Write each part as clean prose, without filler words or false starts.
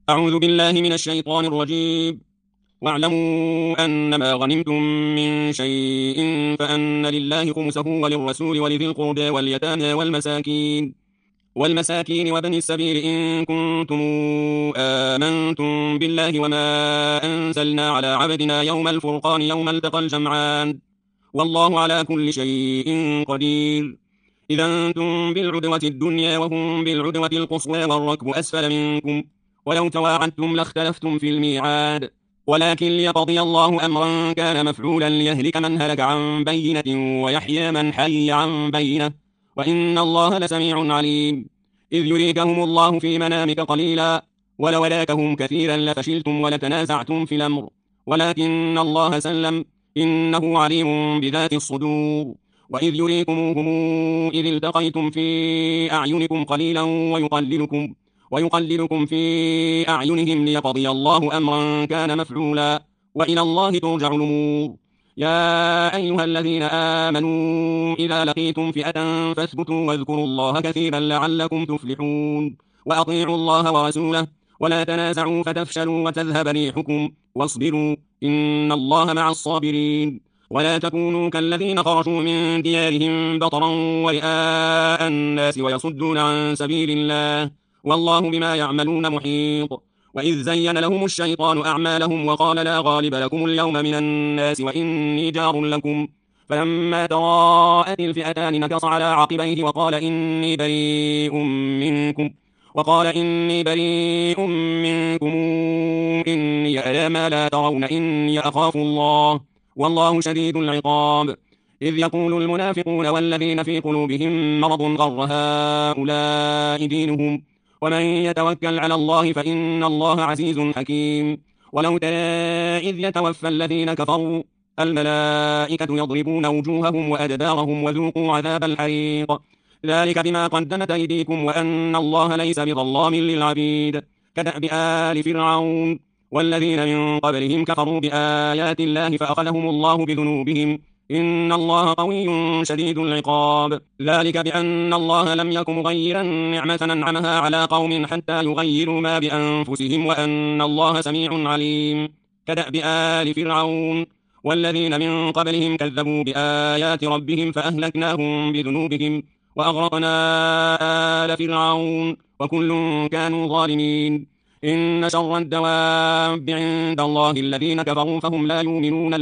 أعوذ بالله من الشيطان الرجيم. واعلموا أنما غنمتم من شيء فأن لله خمسه وللرسول ولذي القربى واليتامى والمساكين وابن السبيل إن كنتم آمنتم بالله وما أنزلنا على عبدنا يوم الفرقان يوم التقى الجمعان والله على كل شيء قدير. إذا أنتم بالعدوة الدنيا وهم بالعدوة القصوى والركب أسفل منكم ولو تواعدتم لاختلفتم في الميعاد ولكن ليقضي الله أمرا كان مفعولا ليهلك من هلك عن بينة ويحيى من حي عن بينة وإن الله لسميع عليم. إذ يريكهم الله في منامك قليلا ولو أراكهم كثيرا لفشلتم ولتنازعتم في الأمر ولكن الله سلم إنه عليم بذات الصدور. وإذ يريكموهم إذ التقيتم في أعينكم قليلا ويقللكم في أعينهم ليقضي الله أمرا كان مفعولا وإلى الله ترجع الأمور. يا أيها الذين آمنوا إذا لقيتم فئة فاثبتوا واذكروا الله كثيرا لعلكم تفلحون. وأطيعوا الله ورسوله ولا تنازعوا فتفشلوا وتذهب ريحكم واصبروا إن الله مع الصابرين. ولا تكونوا كالذين خرجوا من ديارهم بطرا ورئاء الناس ويصدون عن سبيل الله والله بما يعملون محيط. وإذ زين لهم الشيطان أعمالهم وقال لا غالب لكم اليوم من الناس وإني جار لكم فلما تراءت الفئتان نكص على عقبيه وقال إني بريء منكم إني أرى ما لا ترون إني أخاف الله والله شديد العقاب. إذ يقول المنافقون والذين في قلوبهم مرض غر هؤلاء دينهم ومن يتوكل على الله فإن الله عزيز حكيم. ولو ترى إذ يتوفى الذين كفروا الملائكة يضربون وجوههم وأدبارهم وذوقوا عذاب الحريق ذلك بما قدمت أيديكم وأن الله ليس بظلام للعبيد. كدأب آل فرعون والذين من قبلهم كفروا بآيات الله فأخذهم الله بذنوبهم إن الله قوي شديد العقاب. ذلك بأن الله لم يك مغيرا نعمة أنعمها على قوم حتى يغيروا ما بأنفسهم وأن الله سميع عليم. كدأب آل فرعون والذين من قبلهم كذبوا بآيات ربهم فأهلكناهم بذنوبهم وأغرقنا آل فرعون وكل كانوا ظالمين. إن شر الدواب عند الله الذين كفروا فهم لا يؤمنون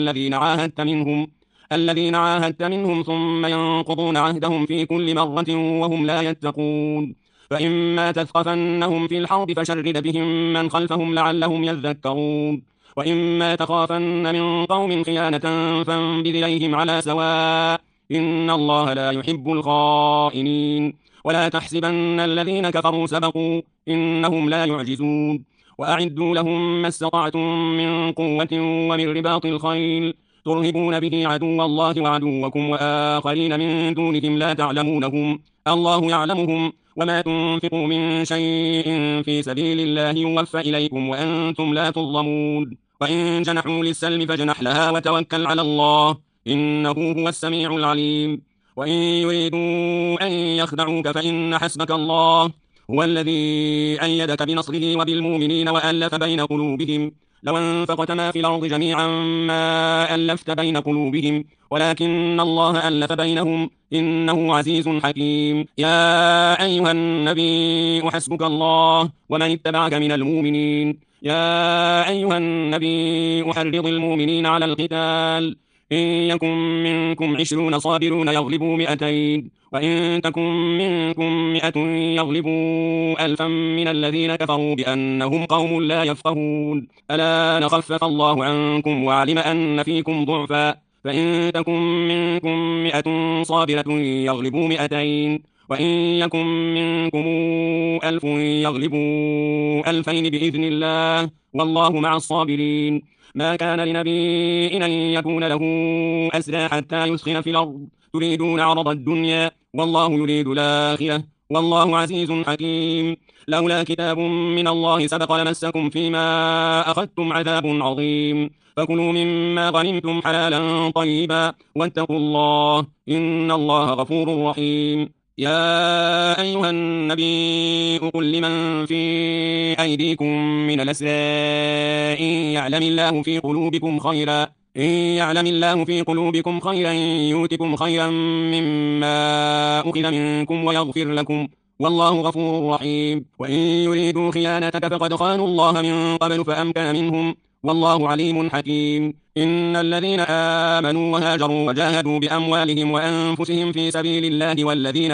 الذين عاهدت منهم ثم ينقضون عهدهم في كل مرة وهم لا يتقون. فإما تثقفنهم في الحرب فشرد بهم من خلفهم لعلهم يذكرون وإما تخافن من قوم خيانة فانبذ إليهم على سواء إن الله لا يحب الخائنين. ولا تحسبن الذين كفروا سبقوا إنهم لا يعجزون. وأعدوا لهم ما استطعتم من قوة ومن رباط الخيل ترهبون به عدو الله وعدوكم وآخرين من دونهم لا تعلمونهم الله يعلمهم وما تنفقوا من شيء في سبيل الله يوفى إليكم وأنتم لا تظلمون. وإن جنحوا للسلم فاجنح لها وتوكل على الله إنه هو السميع العليم. وإن يريدوا أن يخدعوك فإن حسبك الله هو الذي أيدك بنصره وبالمؤمنين وألف بين قلوبهم لو أنفقت ما في الأرض جميعا ما ألفت بين قلوبهم ولكن الله ألف بينهم إنه عزيز حكيم. يا أيها النبي حسبك الله ومن اتبعك من المؤمنين. يا أيها النبي أحرض المؤمنين على القتال إن يكن منكم 20 صابرون يغلبوا 200 وإن تكن منكم 100 يغلبوا 1000 من الذين كفروا بأنهم قوم لا يفقهون. ألا نخفف الله عنكم وعلم أن فيكم ضعفا فإن تكن منكم 100 صابرة يغلبوا 200 وإن يكن منكم 1000 يغلبوا 2000 بإذن الله والله مع الصابرين. ما كان لنبي أن يكون له أسرى حتى يسخن في الأرض تريدون عرض الدنيا والله يريد الآخرة والله عزيز حكيم. لولا كتاب من الله سبق لمسكم فيما أخذتم عذاب عظيم فكلوا مما غنمتم حلالا طيبا واتقوا الله إن الله غفور رحيم. يا أيها النبي قل لمن في أيديكم من الأسرى إن يعلم الله في قلوبكم خيرا يؤتكم خيرا مما أخذ منكم ويغفر لكم والله غفور رحيم. وإن يريدوا خيانتك فقد خانوا الله من قبل فأمكن منهم والله عليم حكيم. إن الذين آمنوا وهاجروا وجاهدوا بأموالهم وأنفسهم في سبيل الله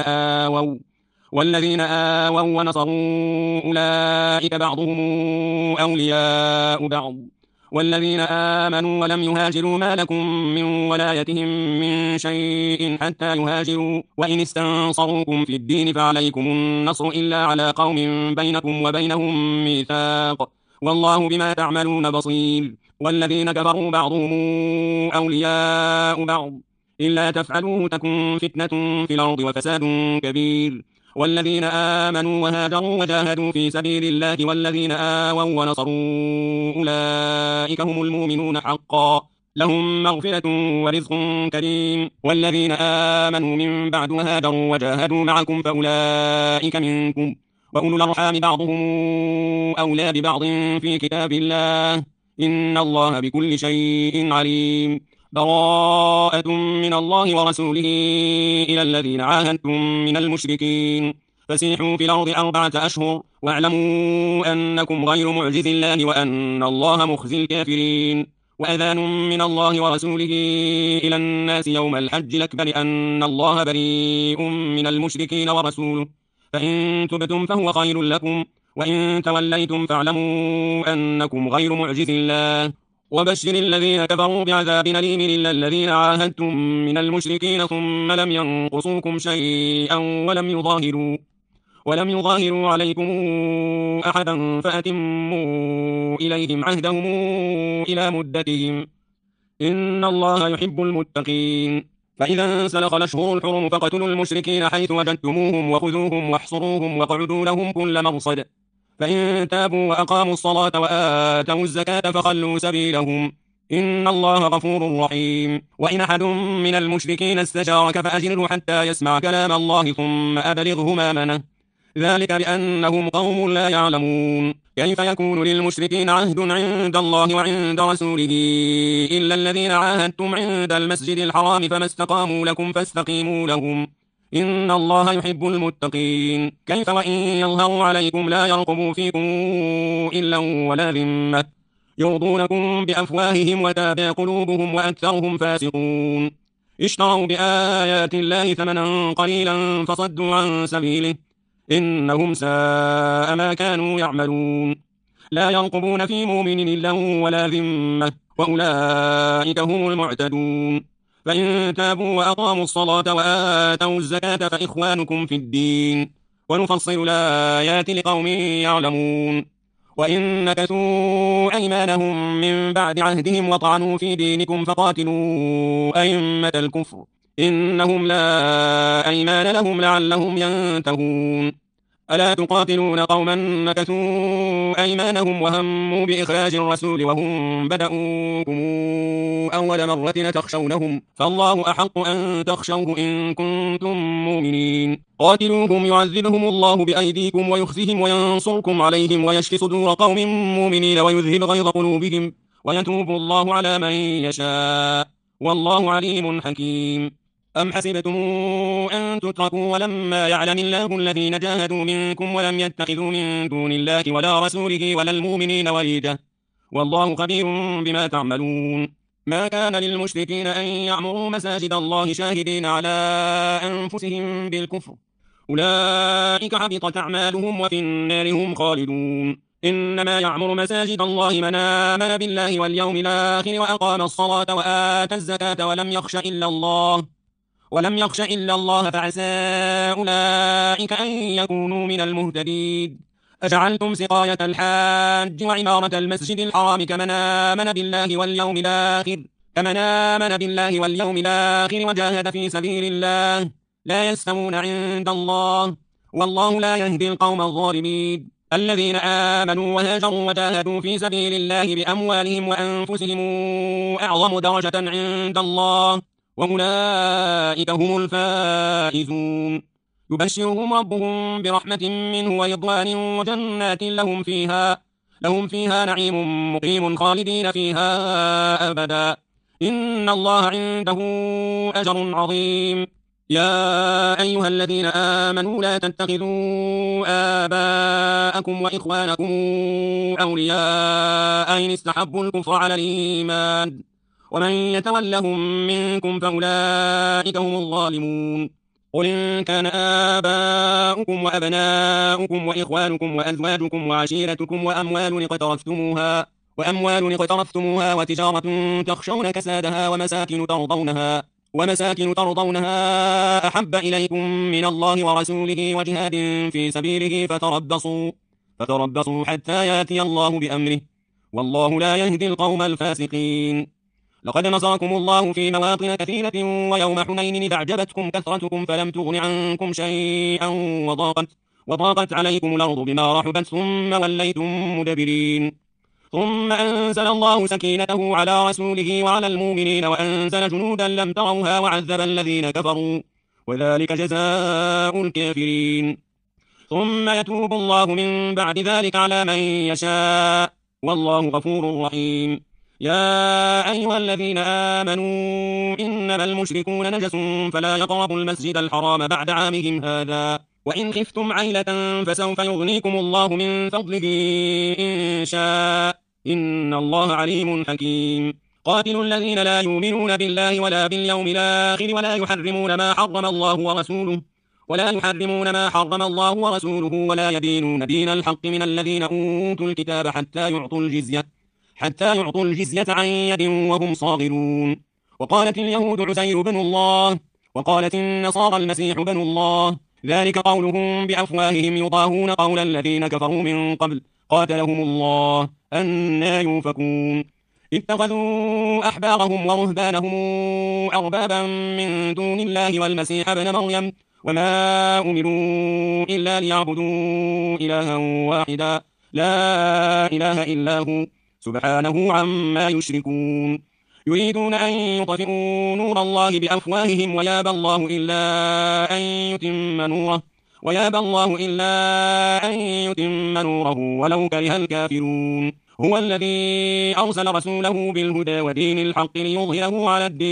والذين آووا ونصروا أولئك بعضهم أولياء بعض والذين آمنوا ولم يهاجروا ما لكم من ولايتهم من شيء حتى يهاجروا وإن استنصروكم في الدين فعليكم النصر إلا على قوم بينكم وبينهم ميثاق والله بما تعملون بصير. والذين كفروا بعضهم أولياء بعض إلا تفعلوه تكن فتنة في الأرض وفساد كبير. والذين آمنوا وهاجروا وجاهدوا في سبيل الله والذين آووا ونصروا أولئك هم المؤمنون حقا لهم مغفرة ورزق كريم. والذين آمنوا من بعد وهاجروا وجاهدوا معكم فأولئك منكم وأولو الأرحام بعضهم أولى ببعض في كتاب الله إن الله بكل شيء عليم. براءة من الله ورسوله إلى الذين عاهدتم من المشركين فسيحوا في الأرض 4 أشهر واعلموا أنكم غير معجز الله وأن الله مخزي الكافرين. وأذان من الله ورسوله إلى الناس يوم الحج الأكبر أن الله بريء من المشركين ورسوله فإن تبتم فهو خير لكم وإن توليتم فاعلموا أنكم غير معجز الله. وبشر الذين كفروا بعذاب أليم إلا الذين عاهدتم من المشركين ثم لم ينقصوكم شيئا ولم يظاهروا عليكم أحدا فأتموا إليهم عهدهم إلى مدتهم إن الله يحب المتقين. فإذا انسلخ الأشهر الحرم فاقتلوا المشركين حيث وجدتموهم وخذوهم واحصروهم واقعدوا لهم كل مرصد فإن تابوا وأقاموا الصلاة وآتوا الزكاة فخلوا سبيلهم إن الله غفور رحيم. وإن أحد من المشركين استجارك فأجره حتى يسمع كلام الله ثم أبلغه مأمنه ذلك بأنهم قوم لا يعلمون. كيف يكون للمشركين عهد عند الله وعند رسوله إلا الذين عاهدتم عند المسجد الحرام فما استقاموا لكم فاستقيموا لهم إن الله يحب المتقين. كيف وإن يظهروا عليكم لا يرقبوا فيكم إلا ولا ذمة يرضونكم بأفواههم وتابع قلوبهم وأكثرهم فاسقون. اشتروا بآيات الله ثمنا قليلا فصدوا عن سبيله إنهم ساء ما كانوا يعملون. لا يرقبون في مؤمن إلا ولا ذمة وأولئك هم المعتدون. فإن تابوا وأقاموا الصلاة وآتوا الزكاة فإخوانكم في الدين ونفصل الآيات لقوم يعلمون. وإن نكثوا أيمانهم من بعد عهدهم وطعنوا في دينكم فقاتلوا أئمة الكفر إنهم لا أيمان لهم لعلهم ينتهون. ألا تقاتلون قوما نكثوا أيمانهم وهموا بإخراج الرسول وهم بدؤوكم أول مرة تخشونهم فالله أحق أن تخشوه إن كنتم مؤمنين. قاتلوهم يعذبهم الله بأيديكم ويخزهم وينصركم عليهم ويشف صدور قوم مؤمنين ويذهب غيظ قلوبهم ويتوب الله على من يشاء والله عليم حكيم. أم حسبتم أن تتركوا ولما يعلم الله الذين جاهدوا منكم ولم يتخذوا من دون الله ولا رسوله ولا المؤمنين وليجة والله خبير بما تعملون. ما كان للمشركين أن يعمروا مساجد الله شاهدين على أنفسهم بالكفر أولئك حبطت أعمالهم وفي النار هم خالدون. إنما يعمر مساجد الله من آمن بالله واليوم الآخر وأقام الصلاة وآتى الزكاة ولم يخش إلا الله فعسى أولئك أن يكونوا من المهتدين. أجعلتم سقاية الحاج وعمارة المسجد الحرام كمن آمن بالله واليوم الآخر وجاهد في سبيل الله لا يستوون عند الله والله لا يهدي القوم الظالمين. الذين آمنوا وهاجروا وجاهدوا في سبيل الله بأموالهم وأنفسهم أعظم درجة عند الله وأولئك هم الفائزون. يبشرهم ربهم برحمة منه ورضوان وجنات لهم فيها نعيم مقيم خالدين فيها أبدا إن الله عنده أجر عظيم. يا أيها الذين آمنوا لا تتخذوا آباءكم وإخوانكم أولياء إن استحبوا الكفر على الإيمان ومن يتولهم منكم فأولئك هم الظالمون. قل إن كان آباؤكم وأبناؤكم وإخوانكم وأزواجكم وعشيرتكم وأموال اقترفتموها وتجارة تخشون كسادها ومساكن ترضونها أحب إليكم من الله ورسوله وجهاد في سبيله فتربصوا حتى يأتي الله بأمره والله لا يهدي القوم الفاسقين. لقد نصركم الله في مواطن كثيرة ويوم حنين إذ أعجبتكم كثرتكم فلم تغن عنكم شيئا وضاقت عليكم الأرض بما رحبت ثم وليتم مدبرين. ثم أنزل الله سكينته على رسوله وعلى المؤمنين وأنزل جنودا لم تروها وعذب الذين كفروا وذلك جزاء الكافرين. ثم يتوب الله من بعد ذلك على من يشاء والله غفور رحيم. يا أيها الذين آمنوا إنما المشركون نجس فلا يقربوا المسجد الحرام بعد عامهم هذا وإن خفتم عيلة فسوف يغنيكم الله من فضله إن شاء إن الله عليم حكيم. قاتلوا الذين لا يؤمنون بالله ولا باليوم الآخر ولا يحرمون ما حرم الله ورسوله ولا يدينون دين الحق من الذين أوتوا الكتاب حتى يعطوا الجزية عن يد وهم صاغرون. وقالت اليهود عزير بن الله وقالت النصارى المسيح بن الله ذلك قولهم بأفواههم يضاهون قول الذين كفروا من قبل قاتلهم الله أنى يؤفكون. اتخذوا أحبارهم ورهبانهم أربابا من دون الله والمسيح ابن مريم وما أمروا إلا ليعبدوا إلها واحدا لا إله إلا هو سبحانه عما يشركون. يريدون أن يطفئوا نور الله بأفواههم ويابى الله إلا أن يتم نوره ولو كره الكافرون. هو الذي أرسل رسوله بالهدى ودين الحق ليظهره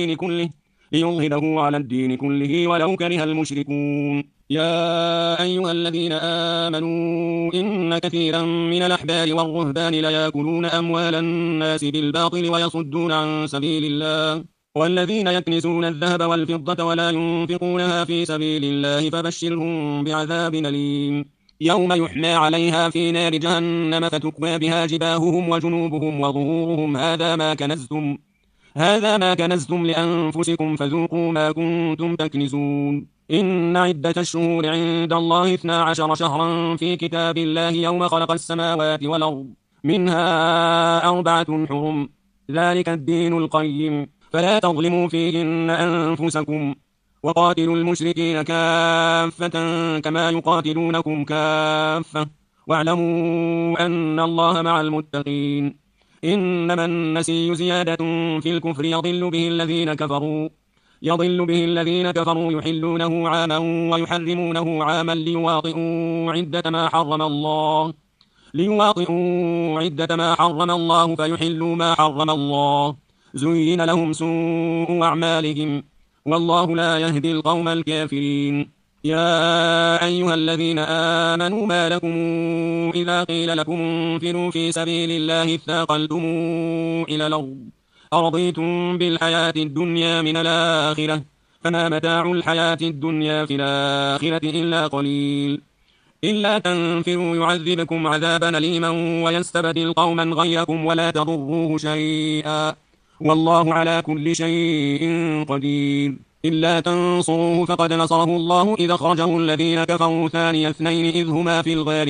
على الدين كله ولو كره المشركون. يا أيها الذين آمنوا إن كثيرا من الأحبار والرهبان ليأكلون أموال الناس بالباطل ويصدون عن سبيل الله والذين يكنزون الذهب والفضة ولا ينفقونها في سبيل الله فبشرهم بعذاب أليم. يوم يحمى عليها في نار جهنم فتكوى بها جباههم وجنوبهم وظهورهم هذا ما كنزتم لأنفسكم فذوقوا ما كنتم تكنزون. إن عدة الشهور عند الله 12 شهرا في كتاب الله يوم خلق السماوات والأرض منها 4 حرم ذلك الدين القيم فلا تظلموا فيهن أنفسكم وقاتلوا المشركين كافة كما يقاتلونكم كافة واعلموا أن الله مع المتقين. إنما النسي زيادة في الكفر يضل به الذين كفروا يحلونه عاما ويحرمونه عاما ليواطئوا عدة ما حرم الله فيحلوا ما حرم الله زين لهم سوء أعمالهم والله لا يهدي القوم الكافرين. يا أيها الذين آمنوا ما لكم إذا قيل لكم انفروا في سبيل الله اثاقلتم إلى الأرض أرضيتم بالحياة الدنيا من الآخرة فما متاع الحياة الدنيا في الآخرة إلا قليل. إلا تنفروا يعذبكم عذابا أليما ويستبدل قوما غيركم ولا تضروه شيئا والله على كل شيء قدير. إلا تنصروه فقد نصره الله إذ أخرجه الذين كفروا ثاني اثنين إذ هما في الغار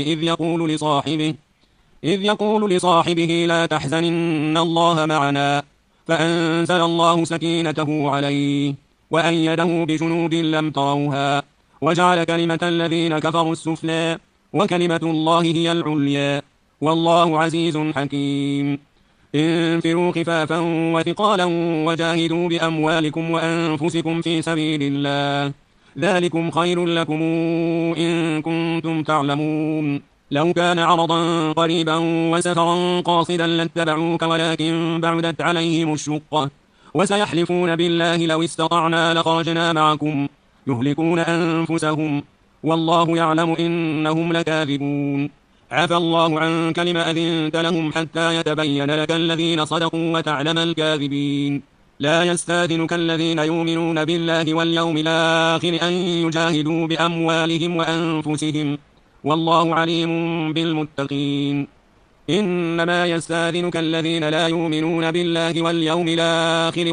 إذ يقول لصاحبه لا تحزن إن الله معنا فأنزل الله سكينته عليه وأيده بجنود لم تروها وجعل كلمة الذين كفروا السفلى وكلمة الله هي العليا والله عزيز حكيم. انفروا خفافا وثقالا وجاهدوا بأموالكم وأنفسكم في سبيل الله ذلكم خير لكم إن كنتم تعلمون. لو كان عرضا قريبا وسفرا قاصدا لاتبعوك ولكن بعدت عليهم الشقة وسيحلفون بالله لو استطعنا لخرجنا معكم يهلكون أنفسهم والله يعلم إنهم لكاذبون. عفى الله عنك لما أذنت لهم حتى يتبين لك الذين صدقوا وتعلم الكاذبين. لا يستاذنك الذين يؤمنون بالله واليوم الآخر أن يجاهدوا بأموالهم وأنفسهم والله عليم بالمتقين. إنما يستاذنك الذين لا يؤمنون بالله واليوم الآخر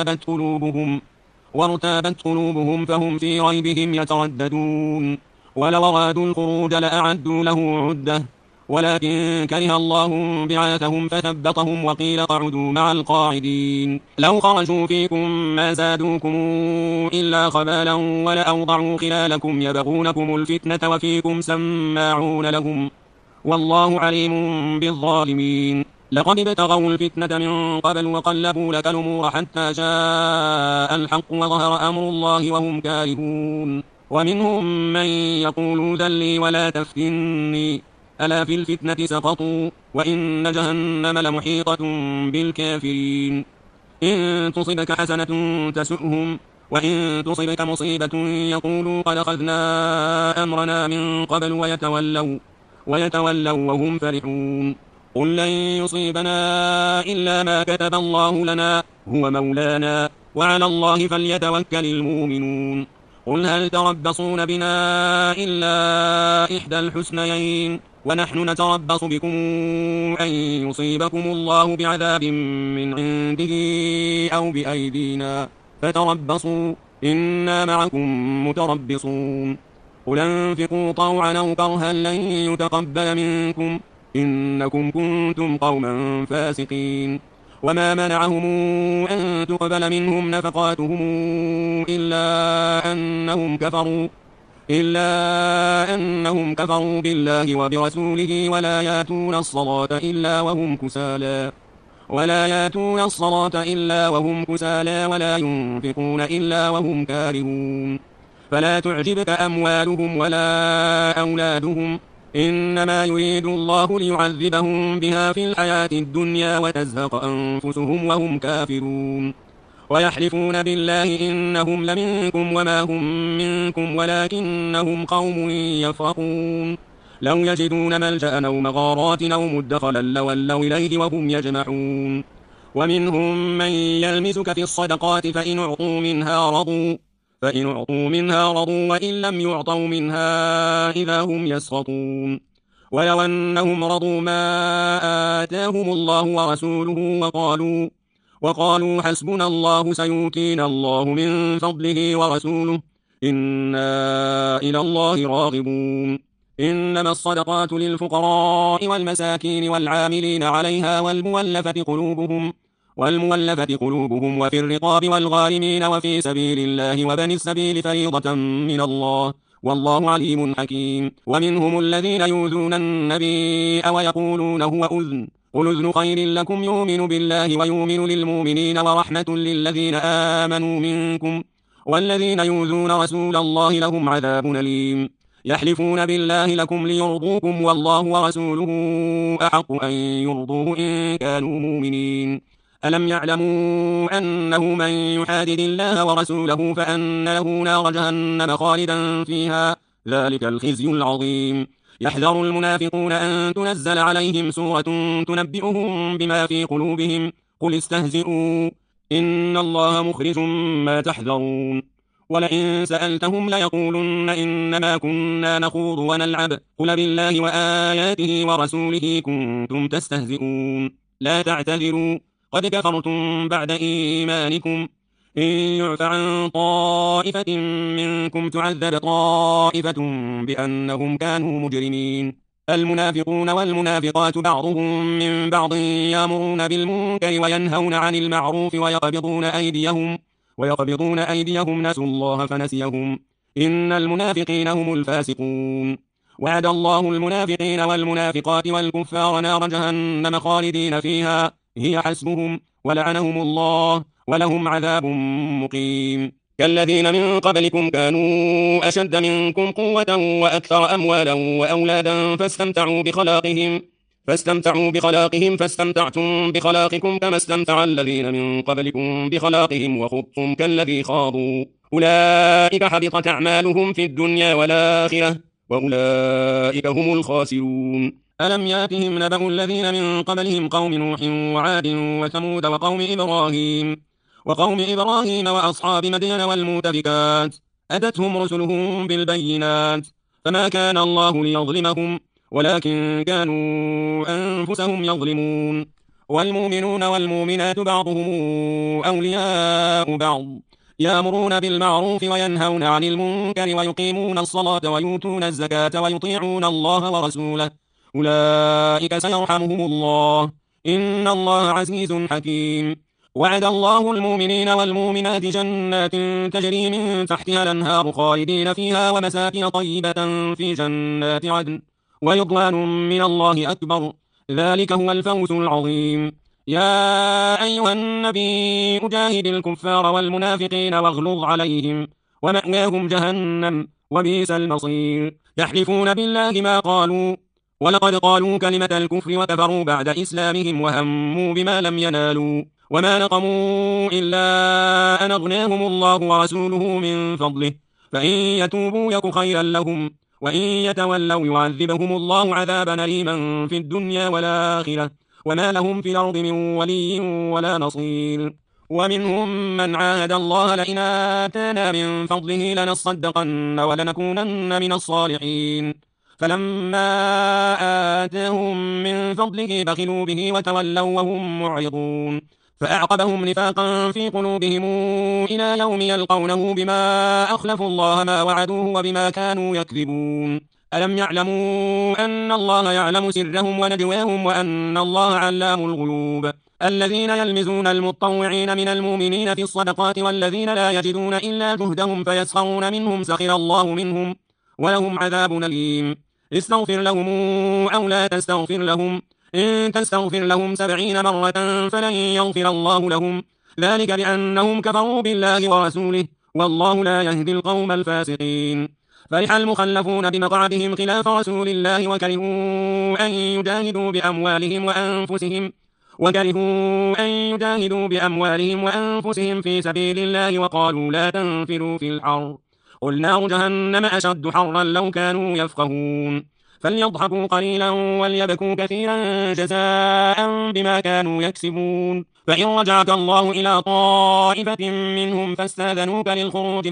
وارتابت قلوبهم فهم في ريبهم يترددون. ولو أرادوا الخروج لأعدوا له عدة ولكن كره الله بعاثهم فثبطهم وقيل اقعدوا مع القاعدين. لو خرجوا فيكم ما زادوكم إلا خبالا ولأوضعوا خلالكم يبغونكم الفتنة وفيكم سماعون لهم والله عليم بالظالمين. لقد ابتغوا الفتنة من قبل وقلبوا لك الأمور حتى جاء الحق وظهر أمر الله وهم كارهون. ومنهم من يقول ذلي ولا تفتني ألا في الفتنة سقطوا وإن جهنم لمحيطة بالكافرين. إن تصبك حسنة تسؤهم وإن تصبك مصيبة يقولوا قد أخذنا أمرنا من قبل ويتولوا وهم فرحون. قل لن يصيبنا إلا ما كتب الله لنا هو مولانا وعلى الله فليتوكل المؤمنون. قل هل تربصون بنا إلا إحدى الحسنيين ونحن نتربص بكم أن يصيبكم الله بعذاب من عنده أو بأيدينا فتربصوا إنا معكم متربصون. قل انفقوا طوعا أو كرها لن يتقبل منكم إنكم كنتم قوما فاسقين. وما منعهم أن تقبل منهم نفقاتهم إلا أنهم كفروا بالله وبرسوله ولا ياتون الصلاة إلا وهم كسالى ولا ينفقون إلا وهم كارهون. فلا تعجبك أموالهم ولا أولادهم إنما يريد الله ليعذبهم بها في الحياة الدنيا وتزهق أنفسهم وهم كافرون. ويحلفون بالله إنهم لمنكم وما هم منكم ولكنهم قوم يفرقون. لو يجدون ملجأ أو مغارات أو مدخلا لولوا إليه وهم يجمعون. ومنهم من يلمسك في الصدقات فإن أعطوا منها رضوا وإن لم يعطوا منها إذا هم يسخطون. ولو أنهم رضوا ما آتاهم الله ورسوله وقالوا حسبنا الله سيؤتينا الله من فضله ورسوله إنا إلى الله راغبون. إنما الصدقات للفقراء والمساكين والعاملين عليها والمولفة قلوبهم وفي الرقاب والغارمين وفي سبيل الله وبني السبيل فريضة من الله والله عليم حكيم. ومنهم الذين يؤذون النبي ويقولون هو أذن قل أذن خير لكم يؤمن بالله ويؤمن للمؤمنين ورحمة للذين آمنوا منكم والذين يؤذون رسول الله لهم عذاب أليم. يحلفون بالله لكم ليرضوكم والله ورسوله أحق أن يرضوه إن كانوا مؤمنين. ألم يعلموا أنه من يحادد الله ورسوله فأن له نار جهنم خالدا فيها ذلك الخزي العظيم. يحذر المنافقون أن تنزل عليهم سورة تنبئهم بما في قلوبهم قل استهزئوا إن الله مخرج ما تحذرون. ولئن سألتهم ليقولن إنما كنا نخوض ونلعب قل بالله وآياته ورسوله كنتم تستهزئون. لا تعتذروا قد كفرتم بعد إيمانكم إن يعف عن طائفة منكم تعذب طائفة بأنهم كانوا مجرمين. المنافقون والمنافقات بعضهم من بعض يأمرون بالمنكر وينهون عن المعروف ويقبضون أيديهم نسوا الله فنسيهم إن المنافقين هم الفاسقون. وعد الله المنافقين والمنافقات والكفار نار جهنم خالدين فيها هي حسبهم ولعنهم الله ولهم عذاب مقيم. كالذين من قبلكم كانوا أشد منكم قوة وأكثر أموالا وأولادا فاستمتعوا بخلاقهم فاستمتعتم بخلاقكم كما استمتع الذين من قبلكم بخلاقهم وخضتم كالذي خاضوا أولئك حبطت أعمالهم في الدنيا والآخرة وأولئك هم الخاسرون. ألم ياتهم نبأ الذين من قبلهم قوم نوح وعاد وثمود وقوم إبراهيم وأصحاب مدين والمؤتفكات أتتهم رسلهم بالبينات فما كان الله ليظلمهم ولكن كانوا أنفسهم يظلمون. والمؤمنون والمؤمنات بعضهم أولياء بعض يأمرون بالمعروف وينهون عن المنكر ويقيمون الصلاة ويؤتون الزكاة ويطيعون الله ورسوله أولئك سيرحمهم الله إن الله عزيز حكيم. وعد الله المؤمنين والمؤمنات جنات تجري من تحتها الأنهار خالدين فيها ومساكن طيبة في جنات عدن ورضوان من الله أكبر ذلك هو الفوز العظيم. يا أيها النبي أجاهد الكفار والمنافقين واغلظ عليهم ومأواهم جهنم وبئس المصير. يحلفون بالله ما قالوا ولقد قالوا كلمة الكفر وكفروا بعد إسلامهم وهموا بما لم ينالوا وما نقموا إلا أن أغناهم الله ورسوله من فضله فإن يتوبوا يك خيرا لهم وإن يتولوا يعذبهم الله عذابا أليما في الدنيا والآخرة وما لهم في الأرض من ولي ولا نصير. ومنهم من عاهد الله لئن آتانا من فضله لنصدقن ولنكونن من الصالحين فلما آتاهم من فضله بخلوا به وتولوا وهم معرضون فأعقبهم نفاقا في قلوبهم إلى يوم يلقونه بما أخلفوا الله ما وعدوه وبما كانوا يكذبون. ألم يعلموا أن الله يعلم سرهم ونجواهم وأن الله علام الغيوب. الذين يلمزون المطوعين من المؤمنين في الصدقات والذين لا يجدون إلا جهدهم فيسخرون منهم سخر الله منهم ولهم عذاب أليم. استغفر لهم أو لا تستغفر لهم إن تستغفر لهم 70 مرة فلن يغفر الله لهم ذلك بأنهم كفروا بالله ورسوله والله لا يهدي القوم الفاسقين. فرح المخلفون بمقعدهم خلاف رسول الله وكرهوا أن يجاهدوا بأموالهم وأنفسهم في سبيل الله وقالوا لا تنفروا في الحر قل نار جهنم أشد حرا لو كانوا يفقهون. فليضحكوا قليلا وليبكوا كثيرا جزاء بما كانوا يكسبون. فإن رجعك الله إلى طائفة منهم فاستاذنوك للخروج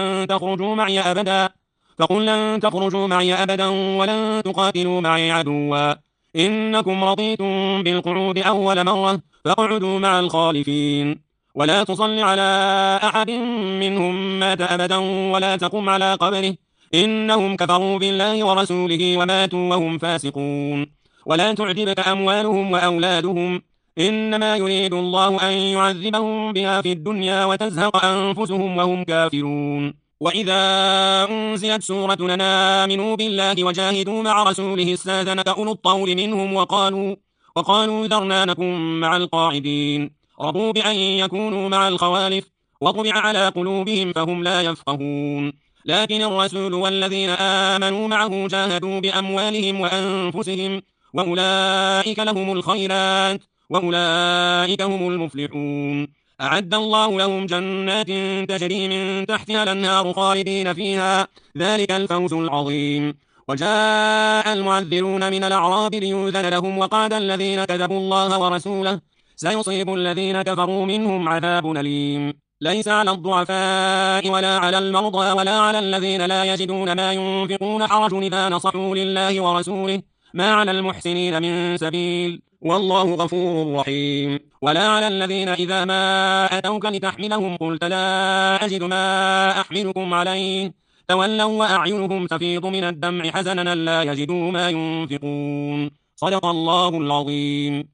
فقل لن تخرجوا معي أبدا ولن تقاتلوا معي عدوا إنكم رضيتم بالقعود أول مرة فاقعدوا مع الخالفين ولا تصل على أحد منهم مات أبدا ولا تقم على قبره إنهم كفروا بالله ورسوله وماتوا وهم فاسقون. ولا تعجبك أموالهم وأولادهم إنما يريد الله أن يعذبهم بها في الدنيا وتزهق أنفسهم وهم كافرون. وإذا أنزلت سورة آمنوا بالله وجاهدوا مع رسوله استاذنك أولو الطول منهم وقالوا ذرنا نكن مع القاعدين رضوا بأن يكونوا مع الخوالف وطبع على قلوبهم فهم لا يفقهون. لكن الرسول والذين آمنوا معه جاهدوا بأموالهم وأنفسهم وأولئك لهم الخيرات وأولئك هم المفلحون. أعد الله لهم جنات تجري من تحتها الأنهار خالدين فيها ذلك الفوز العظيم. وجاء المعذرون من الأعراب ليؤذن لهم وقال الذين كذبوا الله ورسوله سيصيب الذين كفروا منهم عذاب أليم. ليس على الضعفاء ولا على المرضى ولا على الذين لا يجدون ما ينفقون حرج إذا نصحوا لله ورسوله ما على المحسنين من سبيل والله غفور رحيم. ولا على الذين إذا ما أتوك لتحملهم قلت لا أجد ما أحملكم عليه تولوا وأعينهم تفيض من الدمع حزنا لا يجدوا ما ينفقون. صدق الله العظيم.